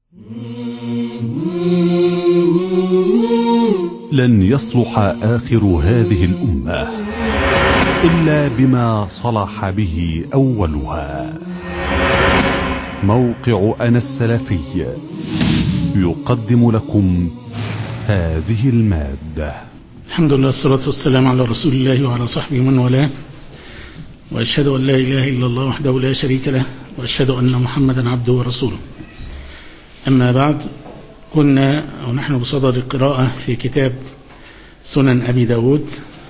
لن يصلح آخر هذه الأمة إلا بما صلح به أولها. موقع أنا السلفي يقدم لكم هذه المادة. الحمد لله، الصلاة والسلام على رسول الله وعلى صحبه من والاه، وأشهد أن لا إله إلا الله وحده لا شريك له، وأشهد أن محمدا عبده ورسوله. أما بعد، كنا ونحن بصدد القراءة في كتاب سنن أبي داود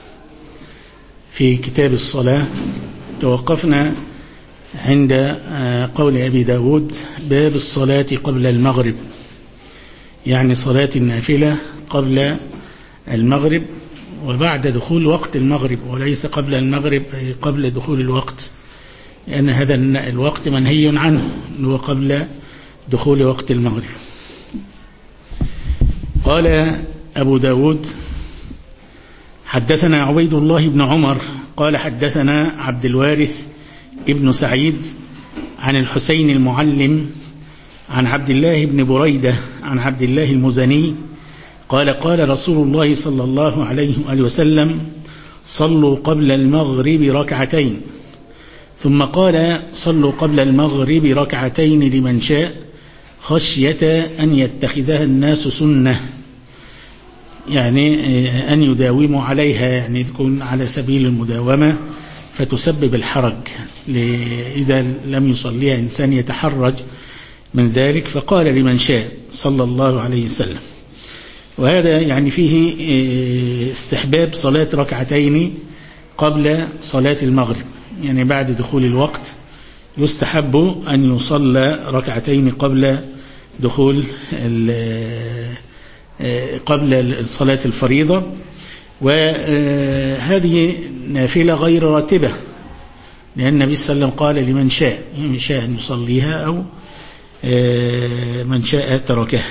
في كتاب الصلاة. توقفنا عند قول أبي داود: باب الصلاة قبل المغرب، يعني صلاة النافلة قبل المغرب وبعد دخول وقت المغرب، وليس قبل المغرب أي قبل دخول الوقت، لأن هذا الوقت منهي عنه، هو قبل دخول وقت المغرب. قال أبو داود: حدثنا عبيد الله بن عمر قال حدثنا عبد الوارث ابن سعيد عن الحسين المعلم عن عبد الله بن بريدة عن عبد الله المزني قال: قال رسول الله صلى الله عليه وآله وسلم: صلوا قبل المغرب ركعتين. ثم قال: صلوا قبل المغرب ركعتين لمن شاء، خشية أن يتخذها الناس سنة، يعني أن يداوموا عليها، يعني تكون على سبيل المداومة فتسبب الحرج، إذا لم يصليها إنسان يتحرج من ذلك، فقال لمن شاء صلى الله عليه وسلم. وهذا يعني فيه استحباب صلاة ركعتين قبل صلاة المغرب، يعني بعد دخول الوقت يستحب أن يصلى ركعتين قبل دخول قبل صلاة الفريضة. وهذه نافلة غير راتبة، لأن النبي صلى الله عليه وسلم قال لمن شاء، من شاء أن يصليها أو من شاء تركها،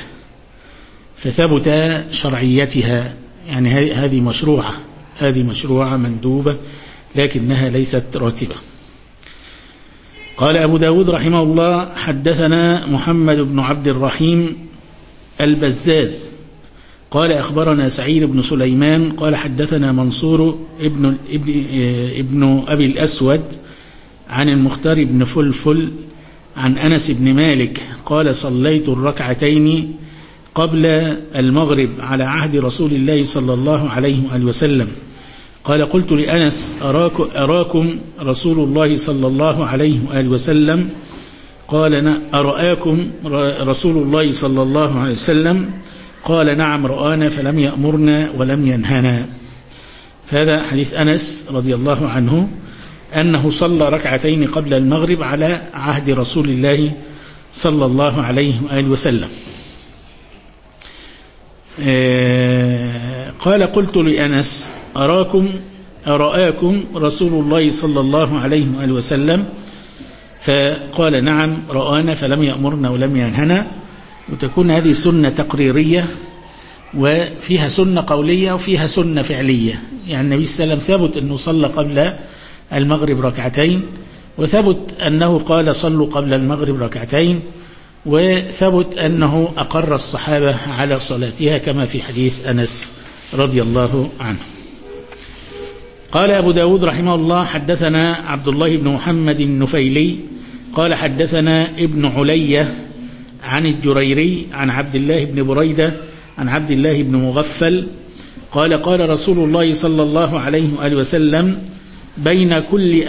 فثبت شرعيتها، يعني هذه مشروعة مندوبة لكنها ليست راتبة. قال أبو داود رحمه الله: حدثنا محمد بن عبد الرحيم البزاز قال أخبرنا سعيد بن سليمان قال حدثنا منصور ابن أبي الأسود عن المختار بن فلفل عن أنس بن مالك قال: صليت الركعتين قبل المغرب على عهد رسول الله صلى الله عليه وآله وسلم. قال: قلت لأنس: أراكم رسول الله صلى الله عليه وآله وسلم؟ قال: أرآكم رسول الله صلى الله عليه وسلم؟ قال: نعم رآنا فلم يأمرنا ولم ينهنا. فهذا حديث أنس رضي الله عنه أنه صلى ركعتين قبل المغرب على عهد رسول الله صلى الله عليه وآله وسلم. قال: قلت لأنس: أرآكم رسول الله صلى الله عليه وآله وسلم؟ فقال: نعم رآنا فلم يأمرنا ولم ينهنا. وتكون هذه سنة تقريرية، وفيها سنة قولية وفيها سنة فعلية، يعني النبي صلى الله عليه وسلم ثبت أنه صلى قبل المغرب ركعتين، وثبت أنه قال: صلوا قبل المغرب ركعتين، وثبت أنه أقر الصحابة على صلاتها كما في حديث أنس رضي الله عنه. قال أبو داود رحمه الله: حدثنا عبد الله بن محمد النفيلي قال حدثنا ابن علية عن الجريري عن عبد الله بن بريدة عن عبد الله بن مغفل قال: قال رسول الله صلى الله عليه وآله وسلم: بين كل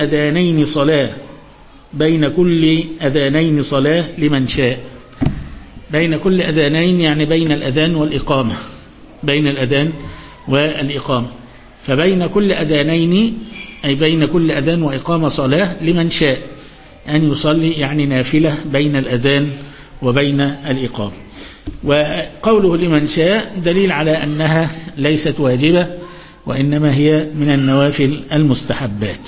أذانين صلاة لمن شاء. بين كل أذانين يعني بين الأذان والإقامة، بين الأذان والإقامة، فبين كل أذانين أي بين كل أذان وإقامة صلاة لمن شاء أن يصلي، يعني نافلة بين الأذان وبين الإقامة. وقوله لمن شاء دليل على أنها ليست واجبة، وإنما هي من النوافل المستحبات.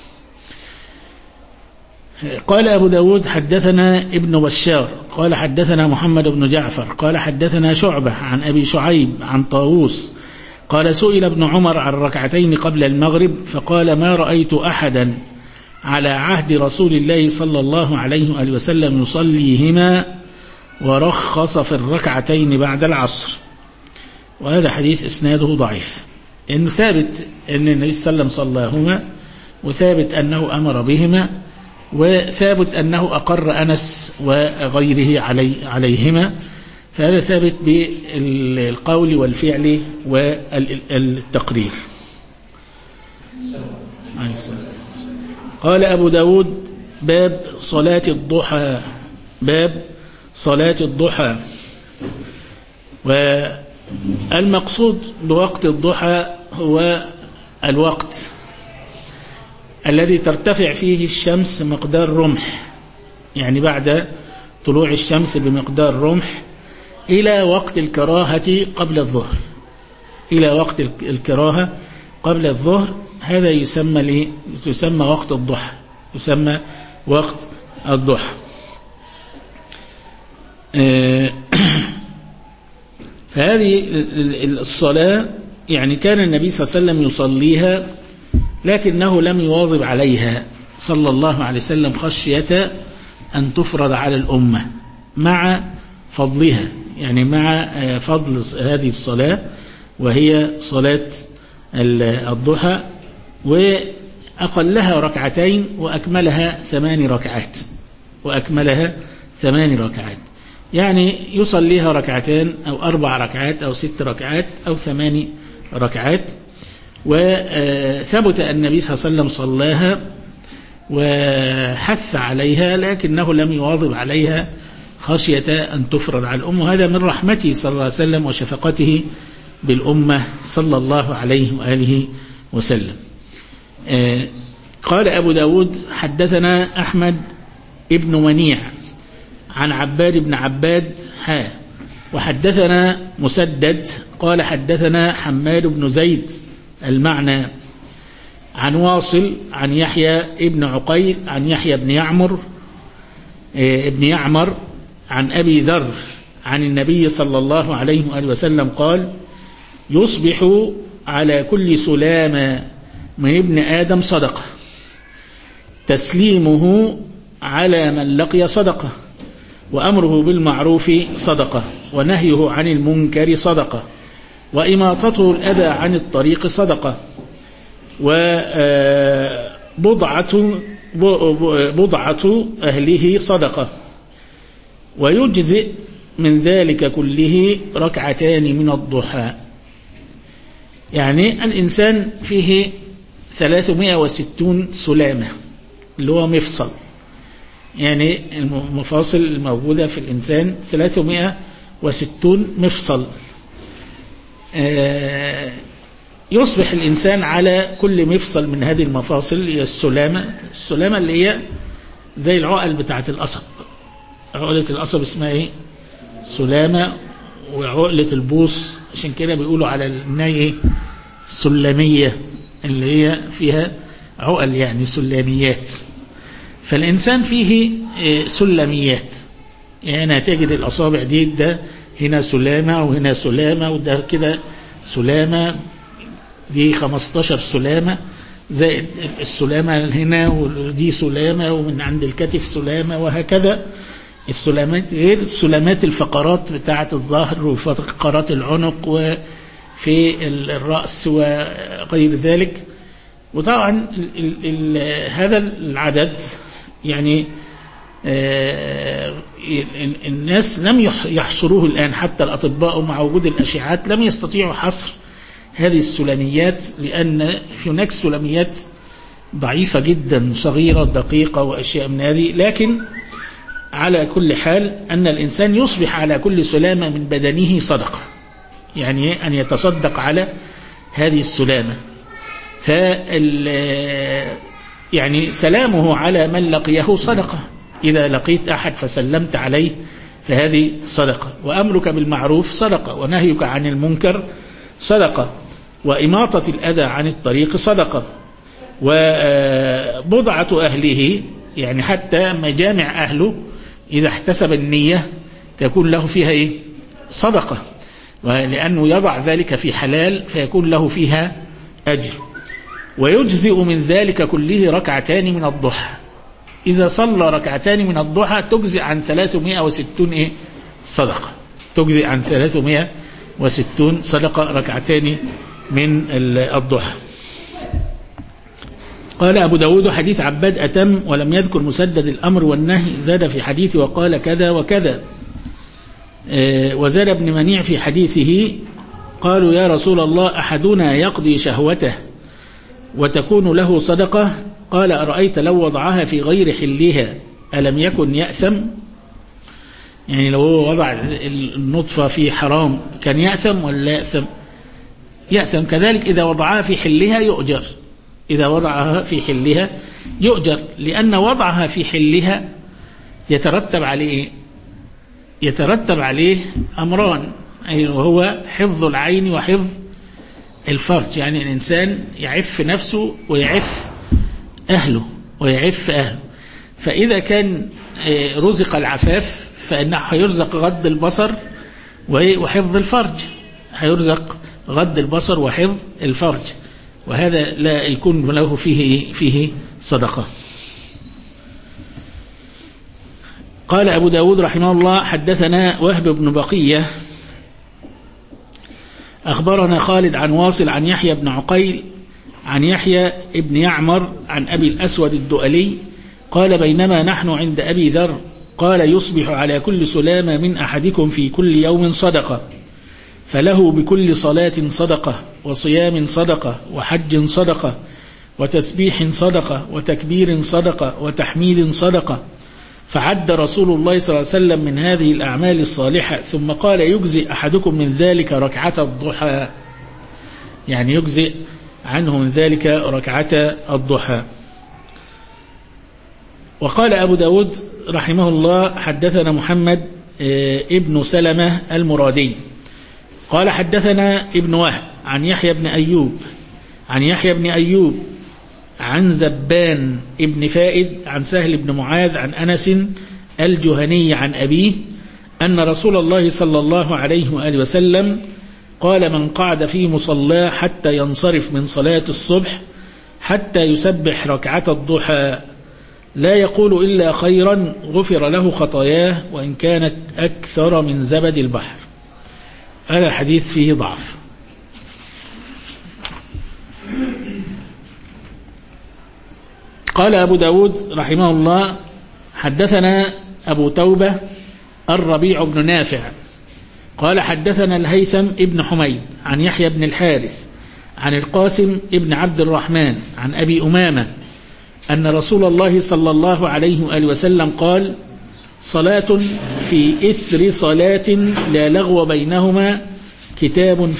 قال أبو داود: حدثنا ابن بشار قال حدثنا محمد بن جعفر قال حدثنا شعبة عن أبي شعيب عن طاووس قال: سئل ابن عمر عن ركعتين قبل المغرب فقال: ما رأيت أحدا على عهد رسول الله صلى الله عليه وآله وسلم يصليهما ورخص في الركعتين بعد العصر. وهذا حديث إسناده ضعيف، إنه ثابت أن النبي صلى الله عليه وسلم صلاهما، وثابت أنه أمر بهما، وثابت أنه أقر أنس وغيره عليهما، فهذا ثابت بالقول والفعل والتقرير. قال أبو داود: باب صلاة الضحى. باب صلاة الضحى. والمقصود بوقت الضحى هو الوقت الذي ترتفع فيه الشمس مقدار رمح، يعني بعد طلوع الشمس بمقدار رمح إلى وقت الكراهة قبل الظهر، إلى وقت الكراهة قبل الظهر. هذا يسمى وقت الضحى، يسمى وقت الضحى. فهذه الصلاة يعني كان النبي صلى الله عليه وسلم يصليها، لكنه لم يواظب عليها صلى الله عليه وسلم خشية أن تفرض على الأمة مع فضلها، يعني مع فضل هذه الصلاة وهي صلاة الضحى، وأقلها ركعتين وأكملها 8 ركعات، وأكملها 8 ركعات، يعني يصليها ركعتين أو 4 ركعات أو 6 ركعات أو 8 ركعات. وثبت النبي صلى الله عليه وسلم صلاها وحث عليها، لكنه لم يواظب عليها خشية أن تفرض على الأمة، وهذا من رحمته صلى الله عليه وسلم وشفقته بالأمة صلى الله عليه وآله وسلم. قال أبو داود: حدثنا أحمد ابن منيع عن عباد بن عباد وحدثنا مسدد قال حدثنا حماد بن زيد المعنى عن واصل عن يحيى ابن عقيل عن يحيى بن يعمر عن أبي ذر عن النبي صلى الله عليه وآله وسلم قال: يصبح على كل سلامة من ابن آدم صدقة، تسليمه على من لقي صدقة، وأمره بالمعروف صدقة، ونهيه عن المنكر صدقة، وإماطته الأذى عن الطريق صدقة، وبضعة أهله صدقة، ويجزئ من ذلك كله ركعتان من الضحى. يعني الإنسان فيه 360 سلامة اللي هو مفصل، يعني المفاصل الموجودة في الإنسان 360 مفصل. يصبح الإنسان على كل مفصل من هذه المفاصل هي السلامة اللي هي زي العقل بتاعة القصب. عقلة القصب اسمها ايه؟ سلامة. وعقلة البوص عشان كده بيقولوا على الناي سلمية، اللي هي فيها عقل يعني سلميات. فالإنسان فيه سلميات، يعني تجد الأصابع دي ده هنا سلامة وهنا سلامة وده كده سلامة، دي 15 سلامة زائد السلامة هنا، ودي سلامة ومن عند الكتف سلامة، وهكذا السلامات غير سلامات الفقرات بتاعة الظهر وفقرات العنق وفي الرأس وغير ذلك. وطبعا هذا العدد يعني الناس لم يحصروه الآن، حتى الأطباء مع وجود الأشعات لم يستطيعوا حصر هذه السلميات، لأن هناك سلميات ضعيفة جدا صغيرة دقيقة وأشياء من هذه. لكن على كل حال أن الإنسان يصبح على كل سلامة من بدنه صدقة، يعني أن يتصدق على هذه السلامة. يعني سلامه على من لقيه صدقة، إذا لقيت أحد فسلمت عليه فهذه صدقة، وأمرك بالمعروف صدقة، ونهيك عن المنكر صدقة، وإماطة الأذى عن الطريق صدقة، وبضعة أهله يعني حتى مجامع أهله إذا احتسب النية تكون له فيها إيه؟ صدقة، لأنه يضع ذلك في حلال فيكون له فيها أجر. ويجزئ من ذلك كله ركعتان من الضحى، إذا صلى ركعتان من الضحى تجزئ عن 360 صدقة، تجزئ عن 360 صدقة، ركعتين من الضحى. قال أبو داود: حديث عباد أتم ولم يذكر مسدد الأمر والنهي، زاد في حديث وقال كذا وكذا. وزاد ابن منيع في حديثه: قالوا يا رسول الله أحدنا يقضي شهوته وتكون له صدقة؟ قال: أرأيت لو وضعها في غير حلها ألم يكن يأثم؟ يعني لو هو وضع النطفة في حرام كان يأثم ولا يأثم؟ يأثم. كذلك إذا وضعها في حلها يؤجر، إذا وضعها في حلها يؤجر، لأن وضعها في حلها يترتب عليه يترتب عليه أمران، أي وهو حفظ العين وحفظ الفرج. يعني الإنسان يعف نفسه ويعف أهله فإذا كان رزق العفاف فإنه هيرزق غض البصر وحفظ الفرج، هيرزق غض البصر وحفظ الفرج، وهذا لا يكون له فيه صدقة. قال أبو داود رحمه الله: حدثنا وهب بن بقية أخبرنا خالد عن واصل عن يحيى بن عقيل عن يحيى بن يعمر عن أبي الأسود الدؤلي قال: بينما نحن عند أبي ذر قال: يصبح على كل سلامة من أحدكم في كل يوم صدقة، فله بكل صلاة صدقة، وصيام صدقة، وحج صدقة، وتسبيح صدقة، وتكبير صدقة، وتحميد صدقة. فعد رسول الله صلى الله عليه وسلم من هذه الأعمال الصالحة، ثم قال: يجزئ أحدكم من ذلك ركعة الضحى، يعني يجزئ عنه من ذلك ركعة الضحى. وقال أبو داود رحمه الله: حدثنا محمد ابن سلمة المرادي قال: حدثنا ابن وهب عن يحيى بن أيوب عن زبان ابن فائد عن سهل بن معاذ عن أنس الجهني عن أبيه أن رسول الله صلى الله عليه وآله وسلم قال: من قعد في مصلاه حتى ينصرف من صلاة الصبح حتى يسبح ركعة الضحى لا يقول إلا خيرا غفر له خطاياه وإن كانت أكثر من زبد البحر. هذا الحديث فيه ضعف. قال أبو داود رحمه الله: حدثنا أبو توبة الربيع بن نافع قال: حدثنا الهيثم ابن حميد عن يحيى بن الحارث عن القاسم ابن عبد الرحمن عن أبي أمامة أن رسول الله صلى الله عليه وآله وسلم قال: صلاة في إثر صلاة لا لغو بينهما كتاب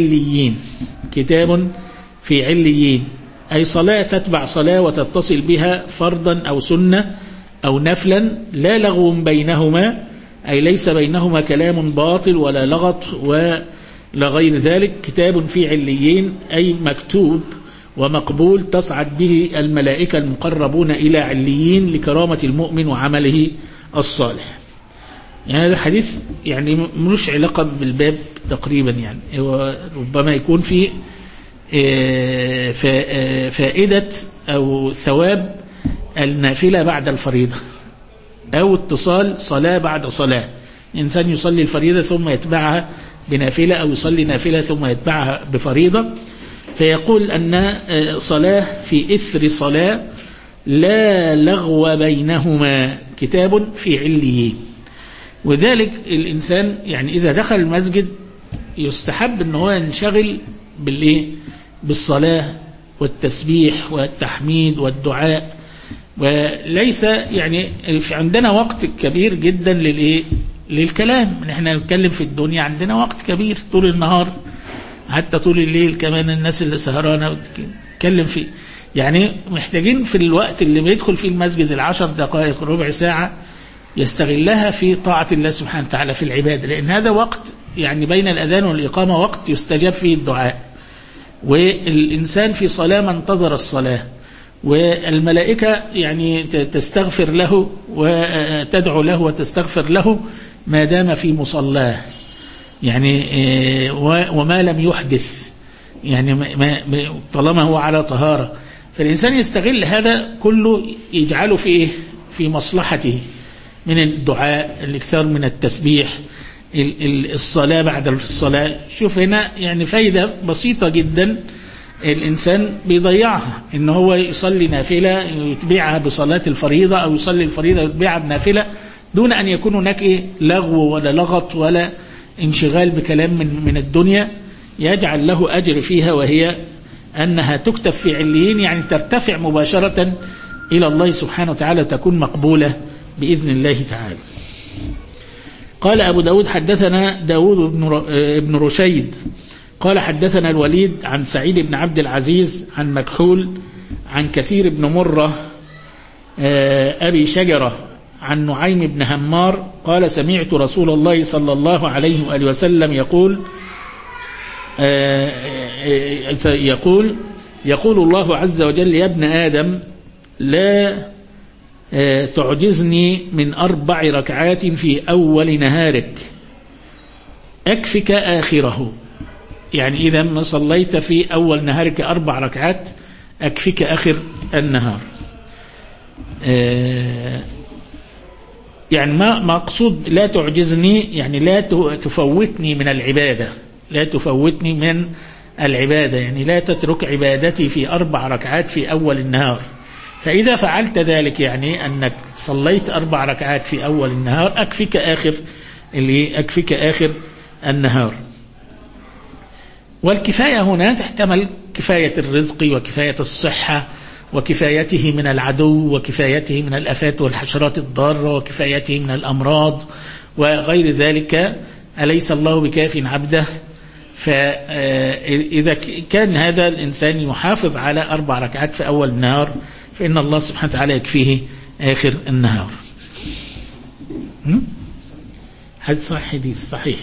في عليين، أي صلاة تتبع صلاة وتتصل بها فرضا أو سنة أو نفلا لا لغو بينهما، أي ليس بينهما كلام باطل ولا لغط ولا غير ذلك. كتاب في عليين أي مكتوب ومقبول تصعد به الملائكة المقربون إلى عليين لكرامة المؤمن وعمله الصالح. يعني هذا حديث يعني ملوش علاقة بالباب تقريبا، يعني هو ربما يكون فيه فائدة أو ثواب النافلة بعد الفريضة، أو اتصال صلاة بعد صلاة، إنسان يصلي الفريضة ثم يتبعها بنافلة، أو يصلي نافلة ثم يتبعها بفريضة، فيقول أن صلاة في إثر صلاة لا لغو بينهما كتاب في عليين. وذلك الإنسان يعني إذا دخل المسجد يستحب أنه هو ينشغل بالصلاة والتسبيح والتحميد والدعاء، وليس يعني عندنا وقت كبير جدا للكلام. نحن نتكلم في الدنيا، عندنا وقت كبير طول النهار حتى طول الليل، كمان الناس اللي سهرانة بتتكلم فيه. يعني محتاجين في الوقت اللي بيدخل فيه المسجد 10 دقائق ربع ساعة يستغلها في طاعة الله سبحانه وتعالى في العبادة، لأن هذا وقت يعني بين الأذان والإقامة وقت يستجاب فيه الدعاء، والإنسان في صلاة ما انتظر الصلاة، والملائكة يعني تستغفر له وتدعو له وتستغفر له ما دام في مصلاه، يعني وما لم يحدث، يعني طالما هو على طهارة. فالإنسان يستغل هذا كله يجعله في مصلحته، من الدعاء، الاكثار من التسبيح، الصلاة بعد الصلاة. شوف هنا يعني فايدة بسيطة جدا الإنسان بيضيعها، إن هو يصلي نافلة يتبعها بصلاة الفريضة، أو يصلي الفريضة يتبعها بنافلة، دون أن يكون هناك لغو ولا لغط ولا انشغال بكلام من الدنيا، يجعل له أجر فيها، وهي أنها تكتب في عليين، يعني ترتفع مباشرة إلى الله سبحانه وتعالى، تكون مقبولة بإذن الله تعالى. قال أبو داود حدثنا داود بن رشيد قال حدثنا الوليد عن سعيد بن عبد العزيز عن مكحول عن كثير بن مرة أبي شجرة عن نعيم بن همار قال سمعت رسول الله صلى الله عليه وآله وسلم يقول الله عز وجل يا ابن آدم لا تعجزني من 4 ركعات في أول نهارك أكفك آخره. يعني إذا ما صليت في أول نهارك 4 ركعات أكفك آخر النهار. يعني ما مقصود لا تعجزني، يعني لا تفوتني من العبادة، لا تفوتني من العبادة، يعني لا تترك عبادتي في 4 ركعات في أول النهار. فإذا فعلت ذلك يعني أنك صليت 4 ركعات في أول النهار أكفك آخر النهار. والكفاية هنا تحتمل كفاية الرزق وكفاية الصحة وكفايته من العدو وكفايته من الآفات والحشرات الضارة وكفايته من الأمراض وغير ذلك. أليس الله بكاف عبده؟ فإذا كان هذا الإنسان يحافظ على 4 ركعات في أول النهار فإن الله سبحانه وتعالى يكفيه آخر النهار. هذا حديث صحيح.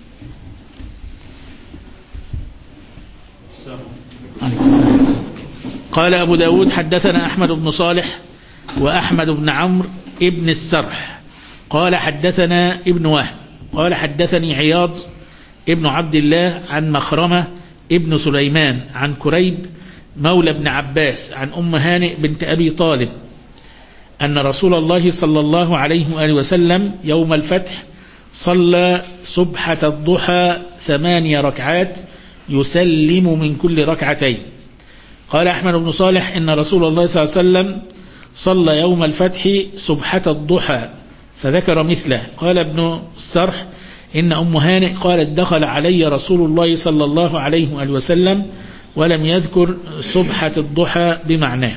قال أبو داود حدثنا أحمد بن صالح وأحمد بن عمرو ابن السرح قال حدثنا ابن وهب قال حدثني عياض ابن عبد الله عن مخرمة ابن سليمان عن كريب مولى ابن عباس عن أم هانئ بنت أبي طالب أن رسول الله صلى الله عليه وآله وسلم يوم الفتح صلى سبحة الضحى 8 ركعات يسلم من كل ركعتين. قال أحمد بن صالح إن رسول الله صلى الله عليه وسلم صلى يوم الفتح سبحة الضحى فذكر مثله. قال ابن السرح إن أم هانئ قالت دخل علي رسول الله صلى الله عليه وآله وسلم ولم يذكر سبحة الضحى بمعناه.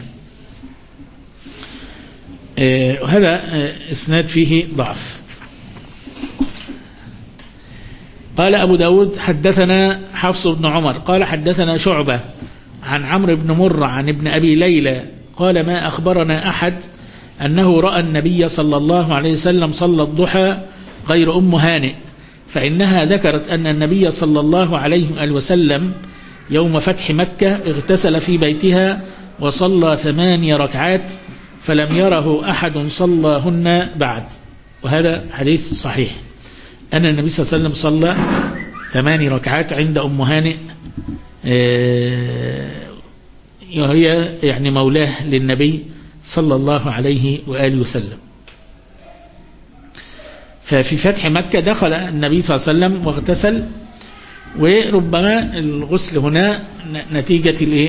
هذا إسناد فيه ضعف. قال أبو داود حدثنا حفص بن عمر قال حدثنا شعبة عن عمرو بن مرة عن ابن أبي ليلى قال ما أخبرنا أحد أنه رأى النبي صلى الله عليه وسلم صلى الضحى غير أم هانئ، فإنها ذكرت أن النبي صلى الله عليه وسلم يوم فتح مكة اغتسل في بيتها وصلى 8 ركعات فلم يره أحد صلاهن بعد. وهذا حديث صحيح أن النبي صلى الله عليه وسلم صلى 8 ركعات عند أم هانئ وهي يعني مولاه للنبي صلى الله عليه وآله وسلم. ففي فتح مكة دخل النبي صلى الله عليه وسلم واغتسل، وربما الغسل هنا نتيجة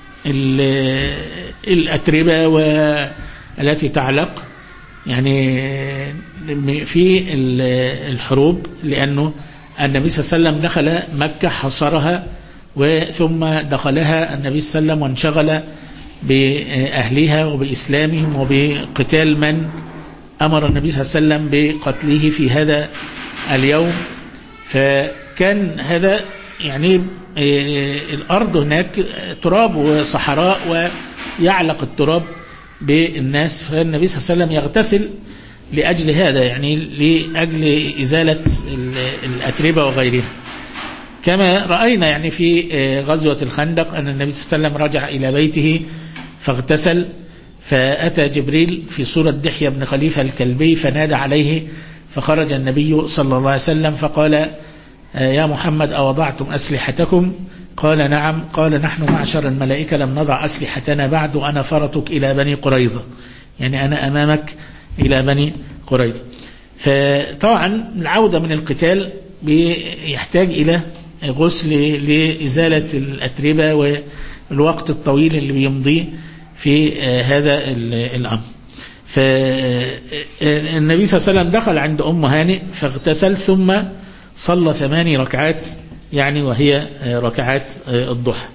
الأتربة والتي تعلق يعني في الحروب، لأنه النبي صلى الله عليه وسلم دخل مكة حصرها وثم دخلها النبي صلى الله عليه وسلم وانشغل بأهلها وبإسلامهم وبقتال من أمر النبي صلى الله عليه وسلم بقتله في هذا اليوم. فكان هذا يعني الأرض هناك تراب وصحراء ويعلق التراب بالناس، فالنبي صلى الله عليه وسلم يغتسل لأجل هذا، يعني لأجل إزالة الأتربة وغيرها. كما رأينا يعني في غزوة الخندق أن النبي صلى الله عليه وسلم رجع إلى بيته فاغتسل، فأتى جبريل في صورة دحية بن خليفة الكلبي فنادى عليه، فخرج النبي صلى الله عليه وسلم فقال يا محمد أوضعتم أسلحتكم؟ قال نعم. قال نحن معشر الملائكة لم نضع أسلحتنا بعد وأنا فرطك إلى بني قريظة، يعني أنا أمامك إلى بني قريظة. فطبعا العودة من القتال بيحتاج إلى غسل لإزالة الأتربة والوقت الطويل اللي بيمضي في هذا الأمر. فالنبي صلى الله عليه وسلم دخل عند أم هانئ فاغتسل ثم صلى 8 ركعات يعني وهي ركعات الضحى،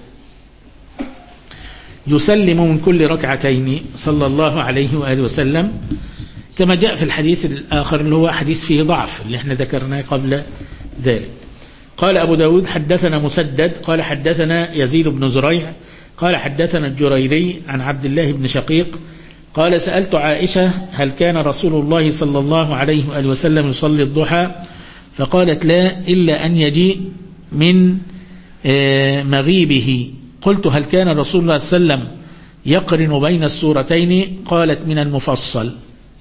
يسلم من كل ركعتين صلى الله عليه وآله وسلم، كما جاء في الحديث الآخر اللي هو حديث فيه ضعف اللي احنا ذكرناه قبل ذلك. قال أبو داود حدثنا مسدد قال حدثنا يزيد بن زريع قال حدثنا الجريري عن عبد الله بن شقيق قال سألت عائشة هل كان رسول الله صلى الله عليه وآله وسلم يصلي الضحى؟ فقالت لا إلا أن يجيء من مغيبه. قلت هل كان رسول الله صلى الله عليه وسلم يقرن بين السورتين؟ قالت من المفصل.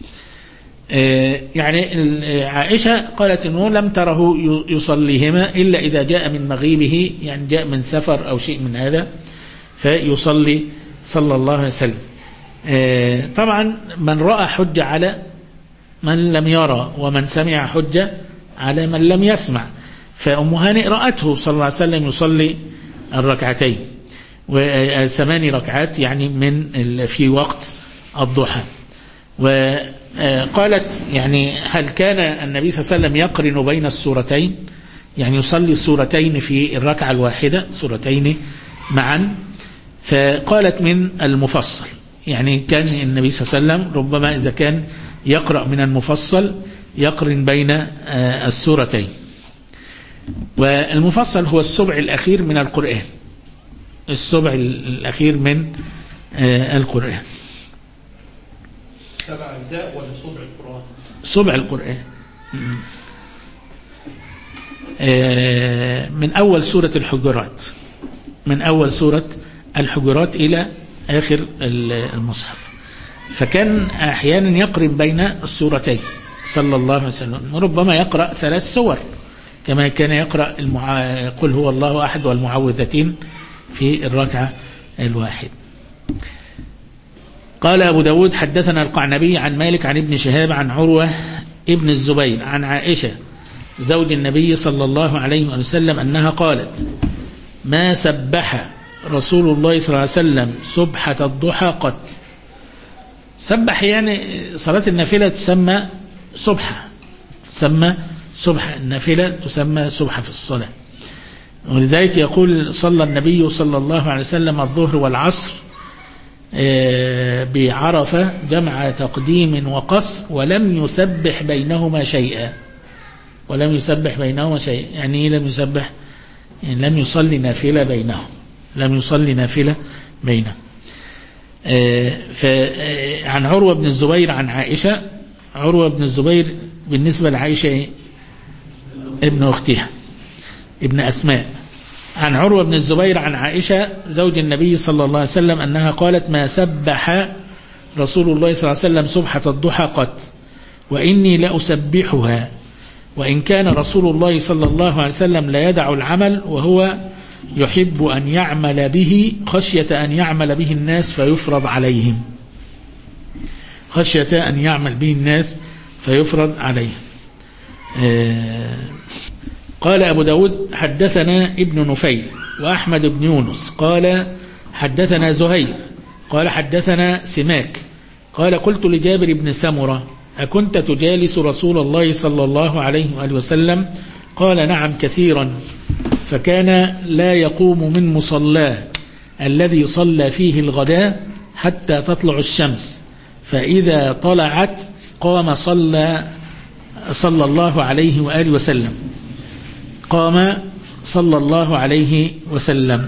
يعني عائشة قالت أنه لم تره يصليهما إلا إذا جاء من مغيبه، يعني جاء من سفر أو شيء من هذا فيصلي صلى الله عليه وسلم. طبعا من رأى حجة على من لم يرى، ومن سمع حجة على من لم يسمع. فأم هانئ رأته صلى الله عليه وسلم يصلي الركعتين و8 ركعات يعني من في وقت الضحى. وقالت يعني هل كان النبي صلى الله عليه وسلم يقرن بين السورتين، يعني يصلي السورتين في الركعة الواحدة سورتين معا؟ فقالت من المفصل، يعني كان النبي صلى الله عليه وسلم ربما إذا كان يقرأ من المفصل يقرن بين السورتين. والمفصل هو السبع الأخير من القرآن، السبع الأخير من القرآن. 7 أجزاء ولا سبع القرآن؟ سبع القرآن من أول سورة الحجرات، من أول سورة الحجرات إلى آخر المصحف. فكان أحيانا يقرن بين السورتين صلى الله عليه وسلم، وربما يقرأ 3 سور كما كان يقرأ قل هو الله أحد والمعوذتين في الركعة الواحد. قال أبو داود حدثنا القعنبي عن مالك عن ابن شهاب عن عروة ابن الزبير عن عائشة زوج النبي صلى الله عليه وسلم أنها قالت ما سبح رسول الله صلى الله عليه وسلم سبحة الضحى قط. سبح يعني صلاة النافلة تسمى سبحة، تسمى سبحة، النافلة تسمى سبحة في الصلاة. ولذلك يقول صلى النبي صلى الله عليه وسلم الظهر والعصر بعرفة جمع تقديم وقصر ولم يسبح بينهما شيئا. ولم يسبح بينهما شيئا يعني لم يسبح، يعني لم يصلي نافلة بينهم، لم يصلي نافلة بينهم. عن عروة بن الزبير عن عائشة، عروة بن الزبير بالنسبة لعائشة ابن أختها ابن أسماء. عن عروة بن الزبير عن عائشة زوج النبي صلى الله عليه وسلم أنها قالت ما سبح رسول الله صلى الله عليه وسلم سبحة الضحى قط وإني لأسبحها، وإن كان رسول الله صلى الله عليه وسلم لا يدع العمل وهو يحب أن يعمل به خشية أن يعمل به الناس فيفرض عليهم، خشية أن يعمل به الناس فيفرض عليهم. قال أبو داود حدثنا ابن نفيل وأحمد بن يونس قال حدثنا زهير قال حدثنا سماك قال قلت لجابر بن سمرة أكنت تجالس رسول الله صلى الله عليه وآله وسلم؟ قال نعم كثيرا، فكان لا يقوم من مصلاه الذي صلى فيه الغداء حتى تطلع الشمس، فإذا طلعت قام صلى الله عليه وآله وسلم، قام صلى الله عليه وسلم.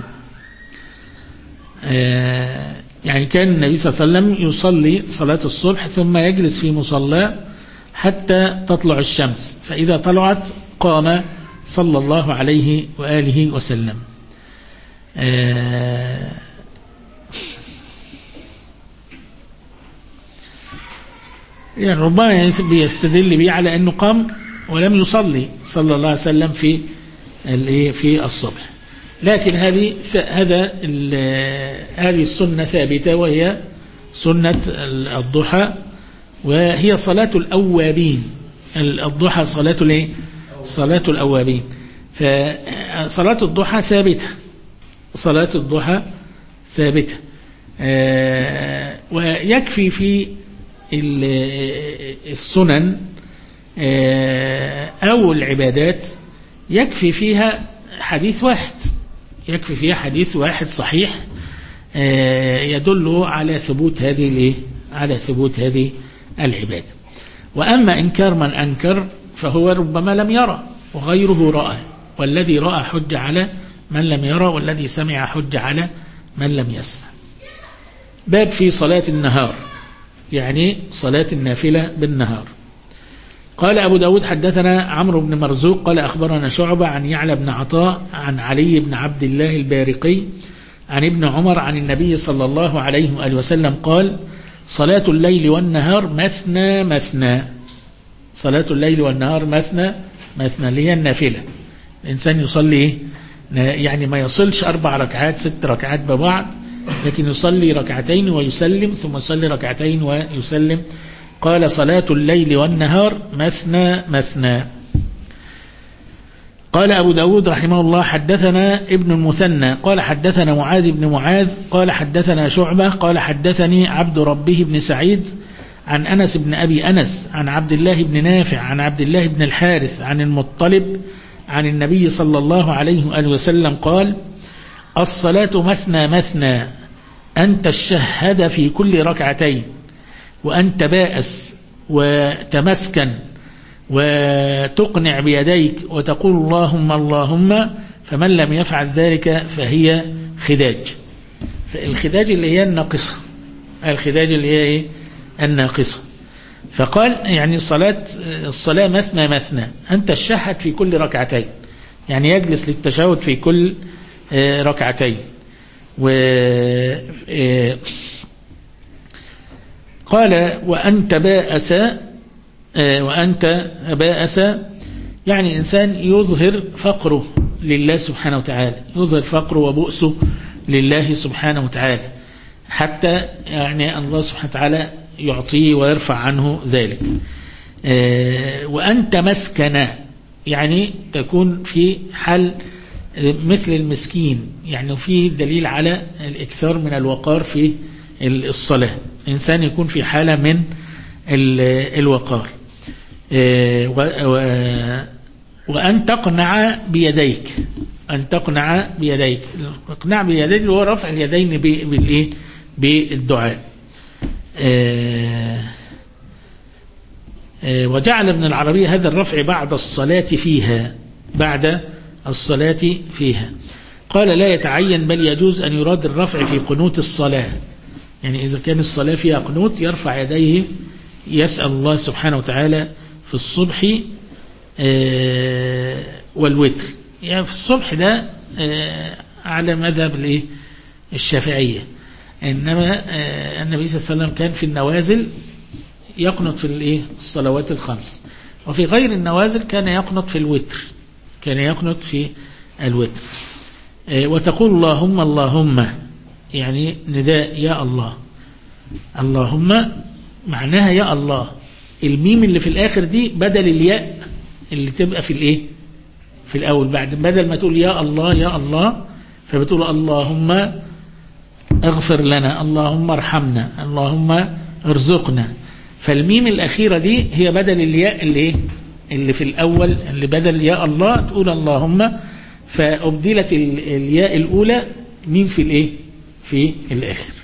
يعني كان النبي صلى الله عليه وسلم يصلي صلاة الصبح ثم يجلس في مصلاه حتى تطلع الشمس، فإذا طلعت قام صلى الله عليه وآله وسلم. يعني ربما بيستدل به على أنه قام ولم يصلي صلى الله عليه وسلم في الصبح، لكن هذه السنة ثابتة وهي سنة الضحى، وهي صلاة الأوابين. الضحى صلاة الايه؟ صلاة الأوابين. فصلاة الضحى ثابتة، صلاة الضحى ثابتة. ويكفي في السنن أو العبادات يكفي فيها حديث واحد، يكفي فيها حديث واحد صحيح يدل على ثبوت هذه على ثبوت هذه العبادة. وأما إنكار من أنكر فهو ربما لم يرى وغيره رأى، والذي رأى حج على من لم يرى، والذي سمع حج على من لم يسمع. باب في صلاة النهار، يعني صلاة النافلة بالنهار. قال أبو داود حدثنا عمرو بن مرزوق قال أخبرنا شعبة عن يعلى بن عطاء عن علي بن عبد الله البارقي عن ابن عمر عن النبي صلى الله عليه وآله وسلم قال: صلاة الليل والنهار مثنى مثنى. صلاة الليل والنهار مثنى مثنى، اللي هي النافلة. الإنسان يصلي يعني ما يصلش 4 ركعات 6 ركعات ببعض، لكن يصلي ركعتين ويسلم، ثم يصلي ركعتين ويسلم. قال: صلاة الليل والنهار مثنى مثنى. قال أبو داود رحمه الله حدثنا ابن المثنى قال حدثنا معاذ بن معاذ قال حدثنا شعبة قال حدثني عبد ربه بن سعيد عن أنس بن أبي أنس عن عبد الله بن نافع عن عبد الله بن الحارث عن المطلب عن النبي صلى الله عليه وآله وسلم قال: الصلاة مثنى مثنى، أن تشهد في كل ركعتين، وأن تباءس وتمسكن وتقنع بيديك وتقول اللهم اللهم، فمن لم يفعل ذلك فهي خداج. الخداج اللي هي الناقصة، الخداج اللي هي إيه؟ الناقصة. فقال يعني الصلاة مثنى مثنى، أن تشهد في كل ركعتين، يعني يجلس للتشهد في كل ركعتين. قال: وأن تباءس يعني إنسان يظهر فقره لله سبحانه وتعالى، يظهر فقره وبؤسه لله سبحانه وتعالى، حتى يعني الله سبحانه وتعالى يعطيه ويرفع عنه ذلك. وأن تمسكن يعني تكون في حال مثل المسكين، يعني فيه دليل على الإكثار من الوقار في الصلاة. إنسان يكون في حالة من الوقار. وأن تقنع بيديك، أن تقنع بيديك. اقنع بيديك هو رفع اليدين بالإيه؟ بالدعاء. وجعل ابن العربي هذا الرفع بعد الصلاة فيها، بعد الصلاة فيها. قال: لا يتعين بل يجوز أن يراد الرفع في قنوت الصلاة، يعني إذا كان الصلاة فيها قنوت يرفع يديه يسأل الله سبحانه وتعالى في الصبح والوتر. يعني في الصبح ده على مذهب الشافعية، إنما النبي صلى الله عليه وسلم كان في النوازل يقنط في الصلوات الخمس، وفي غير النوازل كان يقنط في الوتر، كان يقنط في الوتر. وتقول اللهم اللهم، يعني نداء يا الله. اللهم معناها يا الله. الميم اللي في الآخر دي بدل الياء اللي تبقى في في الأول، بعد بدل ما تقول يا الله يا الله فبتقول اللهم اغفر لنا، اللهم ارحمنا، اللهم ارزقنا. فالميم الأخيرة دي هي بدل الياء اللي في الأول، اللي بدل يا الله تقول اللهم، فأبدلت الياء الأولى ميم في الآخر.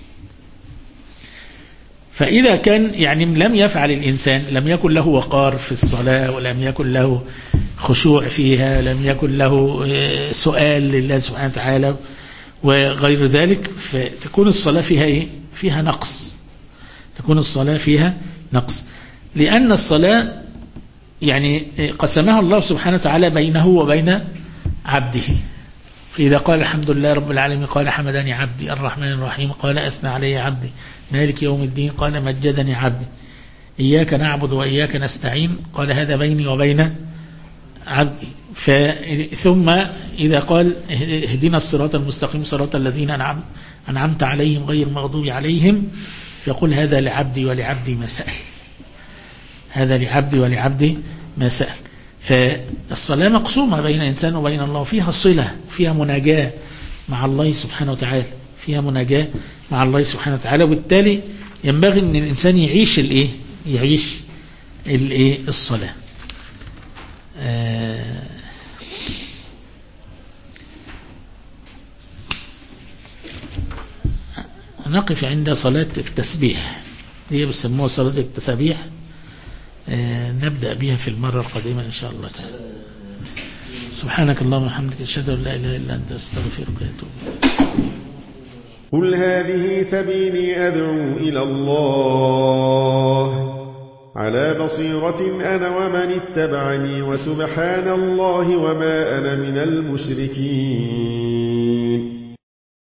فإذا كان يعني لم يفعل الإنسان، لم يكن له وقار في الصلاة، ولم يكن له خشوع فيها، لم يكن له سؤال لله سبحانه وتعالى وغير ذلك، فتكون الصلاة فيها فيها نقص، تكون الصلاة فيها نقص. لأن الصلاة يعني قسمها الله سبحانه وتعالى بينه وبين عبده. فإذا قال الحمد لله رب العالمين قال حمدني عبدي، الرحمن الرحيم قال أثنى علي عبدي، مالك يوم الدين قال مجدني عبدي، إياك نعبد وإياك نستعين قال هذا بيني وبين عبدي. ثم إذا قال اهدنا الصراط المستقيم صراط الذين أنعمت عليهم غير المغضوب عليهم فيقول هذا لعبدي ولعبدي ما سأل، هذا لعبدي ولعبدي ما سأل. فالصلاة مقسومة بين إنسان وبين الله، فيها صلة، فيها مناجاة مع الله سبحانه وتعالى، فيها مناجاة مع الله سبحانه وتعالى. وبالتالي ينبغي أن الإنسان يعيش الصلاة. نقف عند صلاة التسبيح، دي بيسموها صلاة التسبيح، نبدأ بها في المرة القادمة إن شاء الله تعالى. سبحانك اللهم وبحمدك أشهد أن لا إله إلا أنت أستغفرك وأتوب إليك. قل هذه سبيلي أدعو إلى الله على بصيرة أنا ومن اتبعني، وسبحان الله وما أنا من المشركين.